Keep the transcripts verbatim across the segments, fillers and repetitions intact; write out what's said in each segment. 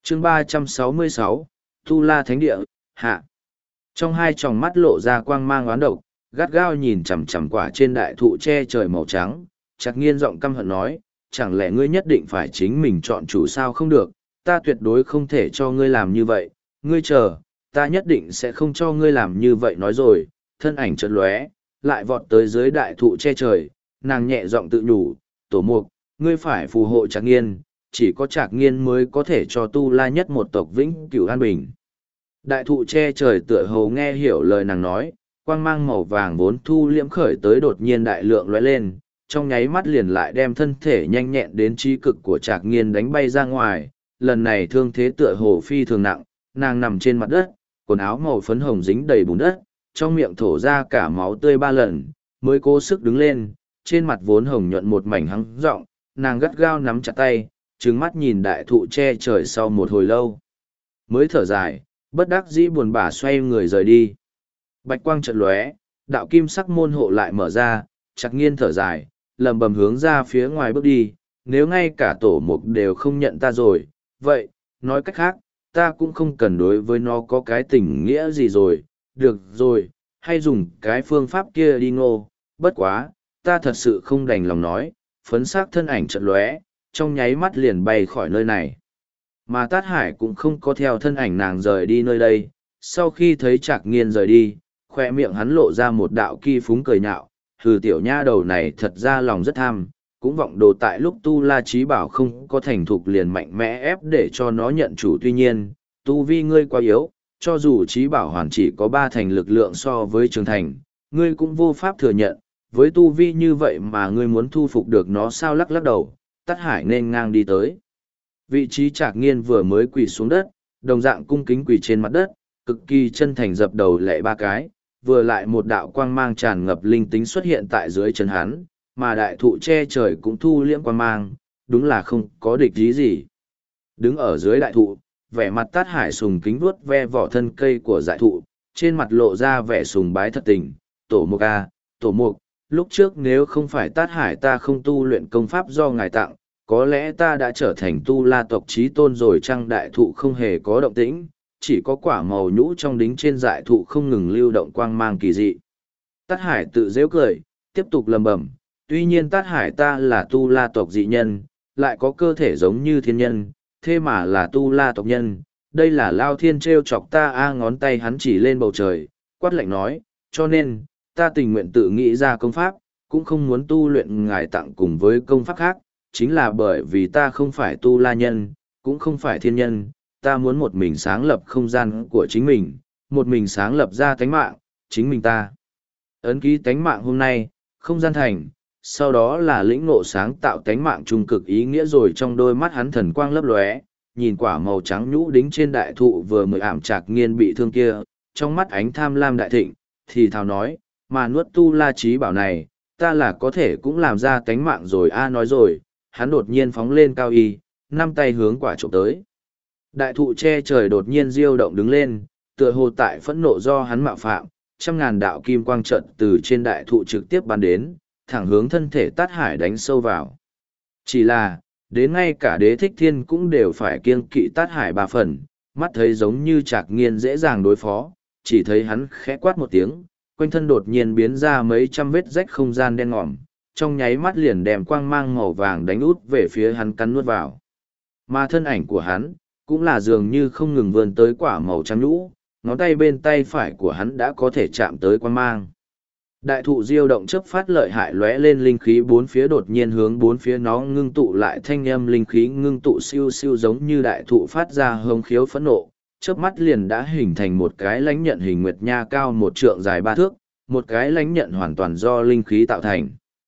chương ba trăm sáu mươi sáu, Tu La Thánh Địa, hạ. Trong hai tròng mắt lộ ra quang mang oán độc, gắt gao nhìn chằm chằm quả trên đại thụ che trời màu trắng, Trạc Nghiên giọng căm hận nói, chẳng lẽ ngươi nhất định phải chính mình chọn chủ sao không được, ta tuyệt đối không thể cho ngươi làm như vậy, ngươi chờ, ta nhất định sẽ không cho ngươi làm như vậy nói rồi, thân ảnh chợt lóe, lại vọt tới dưới đại thụ che trời, nàng nhẹ giọng tự nhủ, tổ mục, ngươi phải phù hộ Trạc Nghiên, chỉ có Trạc Nghiên mới có thể cho Tu La nhất một tộc vĩnh cửu an bình. Đại thụ che trời tựa hồ nghe hiểu lời nàng nói, quang mang màu vàng vốn thu liễm khởi tới đột nhiên đại lượng lóe lên, trong nháy mắt liền lại đem thân thể nhanh nhẹn đến trí cực của Trạc Nghiên đánh bay ra ngoài, lần này thương thế tựa hồ phi thường nặng, nàng nằm trên mặt đất, quần áo màu phấn hồng dính đầy bùn đất, trong miệng thổ ra cả máu tươi ba lần, mới cố sức đứng lên, trên mặt vốn hồng nhuận một mảnh hắng rộng, nàng gắt gao nắm chặt tay, trừng mắt nhìn đại thụ che trời sau một hồi lâu. Mới thở dài, bất đắc dĩ buồn bã xoay người rời đi. Bạch quang chợt lóe, đạo kim sắc môn hộ lại mở ra, Trạc Nghiên thở dài, lầm bầm hướng ra phía ngoài bước đi, nếu ngay cả tổ mục đều không nhận ta rồi, vậy, nói cách khác, ta cũng không cần đối với nó có cái tình nghĩa gì rồi, được rồi, hay dùng cái phương pháp kia đi ngô, bất quá, ta thật sự không đành lòng nói, phấn sắc thân ảnh chợt lóe, trong nháy mắt liền bay khỏi nơi này. Mà Tát Hải cũng không có theo thân ảnh nàng rời đi nơi đây, sau khi thấy Trạc Nghiên rời đi, khoe miệng hắn lộ ra một đạo kỳ phúng cười nhạo, hừ tiểu nha đầu này thật ra lòng rất tham, cũng vọng đồ tại lúc Tu La Chí Bảo không có thành thục liền mạnh mẽ ép để cho nó nhận chủ, tuy nhiên, tu vi ngươi quá yếu, cho dù Chí Bảo hoàn chỉ có ba thành lực lượng so với Trường Thành, ngươi cũng vô pháp thừa nhận, với tu vi như vậy mà ngươi muốn thu phục được nó sao, lắc lắc đầu, Tát Hải nên ngang đi tới. Vị trí Trạc Nghiên vừa mới quỳ xuống đất, đồng dạng cung kính quỳ trên mặt đất, cực kỳ chân thành dập đầu lệ ba cái, vừa lại một đạo quang mang tràn ngập linh tính xuất hiện tại dưới chân hắn, mà đại thụ che trời cũng thu liễm quang mang, đúng là không có địch ý gì. Đứng ở dưới đại thụ, vẻ mặt Tát Hải sùng kính vuốt ve vỏ thân cây của dại thụ, trên mặt lộ ra vẻ sùng bái thật tình, tổ mục a, tổ mục, lúc trước nếu không phải Tát Hải ta không tu luyện công pháp do ngài tặng, có lẽ ta đã trở thành Tu La tộc chí tôn rồi chăng. Đại thụ không hề có động tĩnh, chỉ có quả màu nhũ trong đính trên dại thụ không ngừng lưu động quang mang kỳ dị. Tát Hải tự giễu cười, tiếp tục lầm bầm, tuy nhiên Tát Hải ta là Tu La tộc dị nhân, lại có cơ thể giống như thiên nhân, thế mà là Tu La tộc nhân, đây là Lao Thiên trêu chọc ta a. Ngón tay hắn chỉ lên bầu trời, quát lạnh nói, cho nên, ta tình nguyện tự nghĩ ra công pháp, cũng không muốn tu luyện ngài tặng cùng với công pháp khác, chính là bởi vì ta không phải Tu La nhân, cũng không phải thiên nhân, ta muốn một mình sáng lập không gian của chính mình, một mình sáng lập ra tánh mạng, chính mình ta. Ấn ký tánh mạng hôm nay, không gian thành, sau đó là lĩnh ngộ sáng tạo tánh mạng trung cực ý nghĩa rồi. Trong đôi mắt hắn thần quang lấp lóe, nhìn quả màu trắng nhũ đính trên đại thụ vừa mới ảm Trạc Nghiên bị thương kia, trong mắt ánh tham lam đại thịnh, thì thào nói, mà nuốt Tu La Chí Bảo này, ta là có thể cũng làm ra tánh mạng rồi a. Nói rồi, hắn đột nhiên phóng lên cao y, năm tay hướng quả trộm tới. Đại thụ che trời đột nhiên diêu động đứng lên, tựa hồ tại phẫn nộ do hắn mạo phạm, trăm ngàn đạo kim quang trận từ trên đại thụ trực tiếp bắn đến, thẳng hướng thân thể Tát Hải đánh sâu vào. Chỉ là, đến ngay cả Đế Thích Thiên cũng đều phải kiêng kỵ Tát Hải ba phần, mắt thấy giống như Trạc Nghiên dễ dàng đối phó, chỉ thấy hắn khẽ quát một tiếng, quanh thân đột nhiên biến ra mấy trăm vết rách không gian đen ngòm, trong nháy mắt liền đem quang mang màu vàng đánh út về phía hắn cắn nuốt vào. Mà thân ảnh của hắn, cũng là dường như không ngừng vươn tới quả màu trắng nhũ, ngón tay bên tay phải của hắn đã có thể chạm tới quang mang. Đại thụ diêu động chớp phát lợi hại lóe lên linh khí bốn phía đột nhiên hướng bốn phía nó ngưng tụ lại thanh âm linh khí ngưng tụ siêu siêu giống như đại thụ phát ra hống khiếu phẫn nộ, chớp mắt liền đã hình thành một cái lãnh nhận hình nguyệt nha cao một trượng dài ba thước, một cái lãnh nhận hoàn toàn do linh khí tạo thành.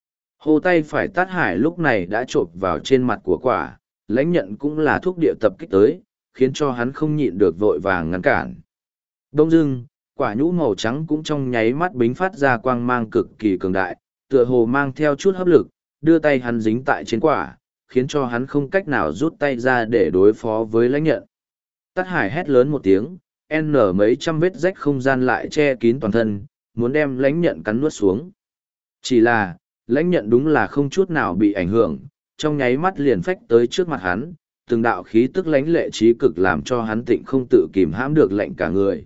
Hồ tay phải Tát Hải lúc này đã chộp vào trên mặt của quả, lãnh nhận cũng là thuốc địa tập kích tới, khiến cho hắn không nhịn được vội vàng ngăn cản. Đông dưng, quả nhũ màu trắng cũng trong nháy mắt bính phát ra quang mang cực kỳ cường đại, tựa hồ mang theo chút hấp lực, đưa tay hắn dính tại trên quả, khiến cho hắn không cách nào rút tay ra để đối phó với lãnh nhận. Tát Hải hét lớn một tiếng, n mấy trăm vết rách không gian lại che kín toàn thân, muốn đem lãnh nhận cắn nuốt xuống. Chỉ là, lãnh nhận đúng là không chút nào bị ảnh hưởng, trong nháy mắt liền phách tới trước mặt hắn, từng đạo khí tức lãnh lệ trí cực làm cho hắn tịnh không tự kìm hãm được lạnh cả người.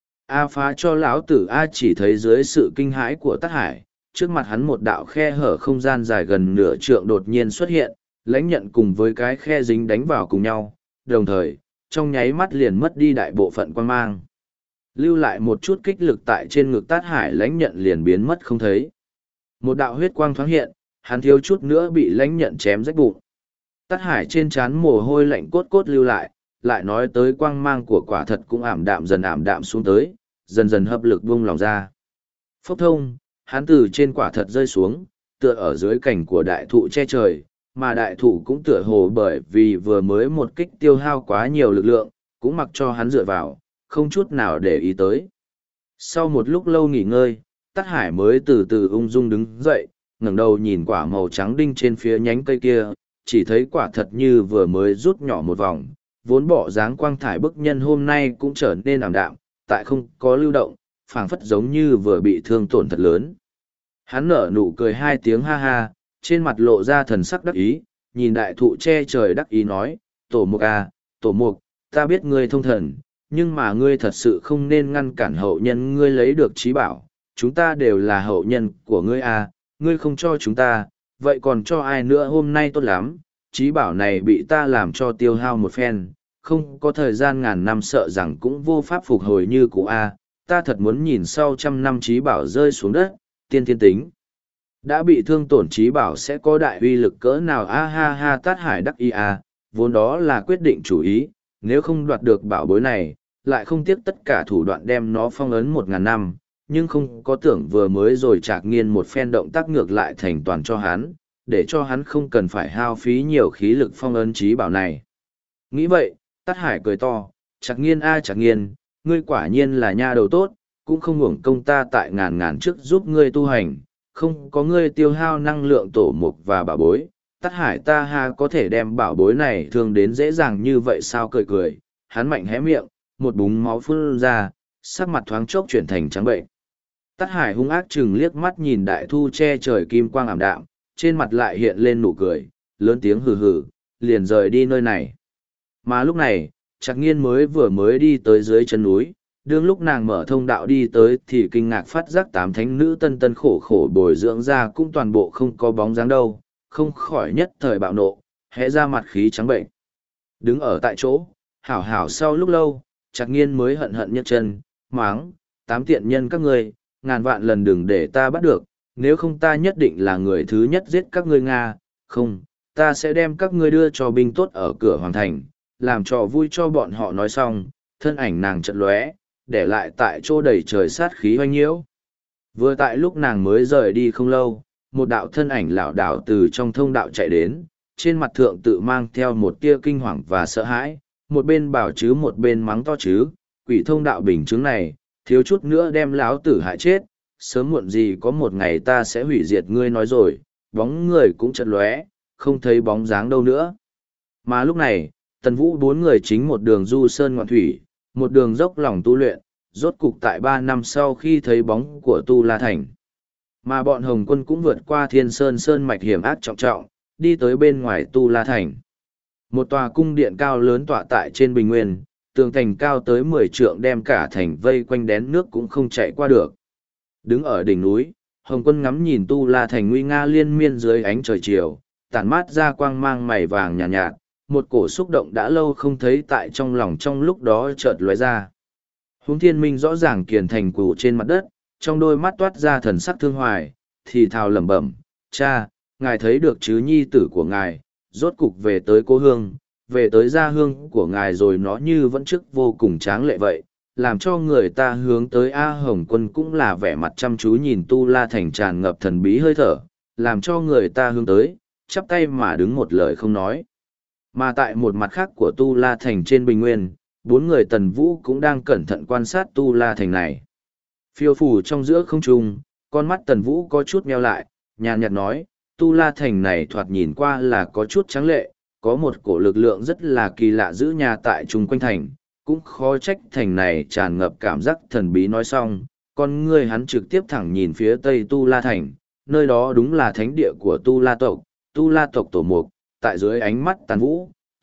A phá cho lão tử A chỉ thấy dưới sự kinh hãi của Tát Hải, trước mặt hắn một đạo khe hở không gian dài gần nửa trượng đột nhiên xuất hiện, lãnh nhận cùng với cái khe dính đánh vào cùng nhau, đồng thời, trong nháy mắt liền mất đi đại bộ phận quang mang. Lưu lại một chút kích lực tại trên ngực Tát Hải, lãnh nhận liền biến mất không thấy. Một đạo huyết quang thoáng hiện, hắn thiếu chút nữa bị lãnh nhận chém rách bụng. Tát Hải trên trán mồ hôi lạnh cốt cốt lưu lại, lại nói tới quang mang của quả thật cũng ảm đạm dần ảm đạm xuống tới, dần dần hấp lực buông lòng ra. Phốc thông, hắn từ trên quả thật rơi xuống, tựa ở dưới cành của đại thụ che trời, mà đại thụ cũng tựa hồ bởi vì vừa mới một kích tiêu hao quá nhiều lực lượng, cũng mặc cho hắn dựa vào, không chút nào để ý tới. Sau một lúc lâu nghỉ ngơi, Tát Hải mới từ từ ung dung đứng dậy, ngẩng đầu nhìn quả màu trắng đinh trên phía nhánh cây kia, chỉ thấy quả thật như vừa mới rút nhỏ một vòng, vốn bỏ dáng quang thải bức nhân hôm nay cũng trở nên ảm đạm, tại không có lưu động, phảng phất giống như vừa bị thương tổn thật lớn. Hắn nở nụ cười hai tiếng ha ha, trên mặt lộ ra thần sắc đắc ý, nhìn đại thụ che trời đắc ý nói, tổ mục à, tổ mục, ta biết ngươi thông thần, nhưng mà ngươi thật sự không nên ngăn cản hậu nhân ngươi lấy được trí bảo, chúng ta đều là hậu nhân của ngươi à, ngươi không cho chúng ta, vậy còn cho ai nữa hôm nay tốt lắm, trí bảo này bị ta làm cho tiêu hao một phen, không có thời gian ngàn năm sợ rằng cũng vô pháp phục hồi như cũ a. Ta thật muốn nhìn sau trăm năm trí bảo rơi xuống đất, tiên thiên tính. Đã bị thương tổn trí bảo sẽ có đại uy lực cỡ nào a ha ha. Tát Hải đắc ý a, vốn đó là quyết định chủ ý, nếu không đoạt được bảo bối này, lại không tiếc tất cả thủ đoạn đem nó phong ấn một ngàn năm, nhưng không có tưởng vừa mới rồi Trạc Nghiên một phen động tác ngược lại thành toàn cho hắn, để cho hắn không cần phải hao phí nhiều khí lực phong ấn trí bảo này. Nghĩ vậy, Tát Hải cười to, Trạc Nghiên a Trạc Nghiên, ngươi quả nhiên là nha đầu tốt, cũng không uổng công ta tại ngàn ngàn trước giúp ngươi tu hành, không có ngươi tiêu hao năng lượng tổ mục và bảo bối, Tát Hải ta ha có thể đem bảo bối này thương đến dễ dàng như vậy sao. Cười cười, hắn mạnh hé miệng, một búng máu phun ra, sắc mặt thoáng chốc chuyển thành trắng bệnh. Tát Hải hung ác chừng liếc mắt nhìn đại thu che trời kim quang ảm đạm, trên mặt lại hiện lên nụ cười, lớn tiếng hừ hừ, liền rời đi nơi này. Mà lúc này, Trạc Nghiên mới vừa mới đi tới dưới chân núi, đương lúc nàng mở thông đạo đi tới thì kinh ngạc phát giác tám thánh nữ tân tân khổ khổ bồi dưỡng ra cũng toàn bộ không có bóng dáng đâu, không khỏi nhất thời bạo nộ, hẽ ra mặt khí trắng bệnh. Đứng ở tại chỗ, hảo hảo sau lúc lâu, Trạc Nghiên mới hận hận nhấc chân, máng, tám tiện nhân các ngươi, ngàn vạn lần đừng để ta bắt được, nếu không ta nhất định là người thứ nhất giết các ngươi Nga, không, ta sẽ đem các ngươi đưa cho binh tốt ở cửa hoàng thành, làm trò vui cho bọn họ. Nói xong, thân ảnh nàng chợt lóe, để lại tại chỗ đầy trời sát khí hoanh nhiễu. Vừa tại lúc nàng mới rời đi không lâu, một đạo thân ảnh lảo đảo từ trong thông đạo chạy đến, trên mặt thượng tự mang theo một tia kinh hoàng và sợ hãi, một bên bảo chứ một bên mắng to chứ, quỷ thông đạo bình chứng này, thiếu chút nữa đem lão tử hại chết, sớm muộn gì có một ngày ta sẽ hủy diệt ngươi. Nói rồi, bóng người cũng chợt lóe, không thấy bóng dáng đâu nữa. Mà lúc này, Tần Vũ bốn người chính một đường du sơn ngoạn thủy, một đường dốc lòng tu luyện, rốt cục tại ba năm sau khi thấy bóng của Tu La Thành. Mà bọn Hồng Quân cũng vượt qua Thiên Sơn sơn mạch hiểm ác trọng trọng, đi tới bên ngoài Tu La Thành. Một tòa cung điện cao lớn tọa tại trên bình nguyên, tường thành cao tới mười trượng đem cả thành vây quanh đén nước cũng không chạy qua được. Đứng ở đỉnh núi, Hồng Quân ngắm nhìn Tu La Thành nguy nga liên miên dưới ánh trời chiều, tản mát ra quang mang mày vàng nhàn nhạt, nhạt, một cổ xúc động đã lâu không thấy tại trong lòng trong lúc đó chợt lóe ra. Huống Thiên Minh rõ ràng kiền thành cù trên mặt đất, trong đôi mắt toát ra thần sắc thương hoài, thì thào lẩm bẩm, cha, ngài thấy được chứ nhi tử của ngài, rốt cục về tới cố hương, về tới gia hương của ngài rồi. Nó như vẫn trước vô cùng tráng lệ vậy, làm cho người ta hướng tới. A Hồng Quân cũng là vẻ mặt chăm chú nhìn Tu La Thành tràn ngập thần bí hơi thở, làm cho người ta hướng tới, chắp tay mà đứng một lời không nói. Mà tại một mặt khác của Tu La Thành trên bình nguyên, bốn người Tần Vũ cũng đang cẩn thận quan sát Tu La Thành này. Phiêu phù trong giữa không trung, con mắt Tần Vũ có chút meo lại, nhàn nhạt nói, Tu La Thành này thoạt nhìn qua là có chút trắng lệ, có một cổ lực lượng rất là kỳ lạ giữ nhà tại chung quanh thành, cũng khó trách thành này tràn ngập cảm giác thần bí. Nói xong, con ngươi hắn trực tiếp thẳng nhìn phía tây Tu La Thành, nơi đó đúng là thánh địa của Tu La tộc, Tu La tộc tổ mục. Tại dưới ánh mắt Tần Vũ,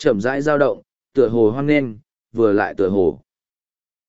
chậm rãi dao động, tựa hồ hoang nghênh, vừa lại tựa hồ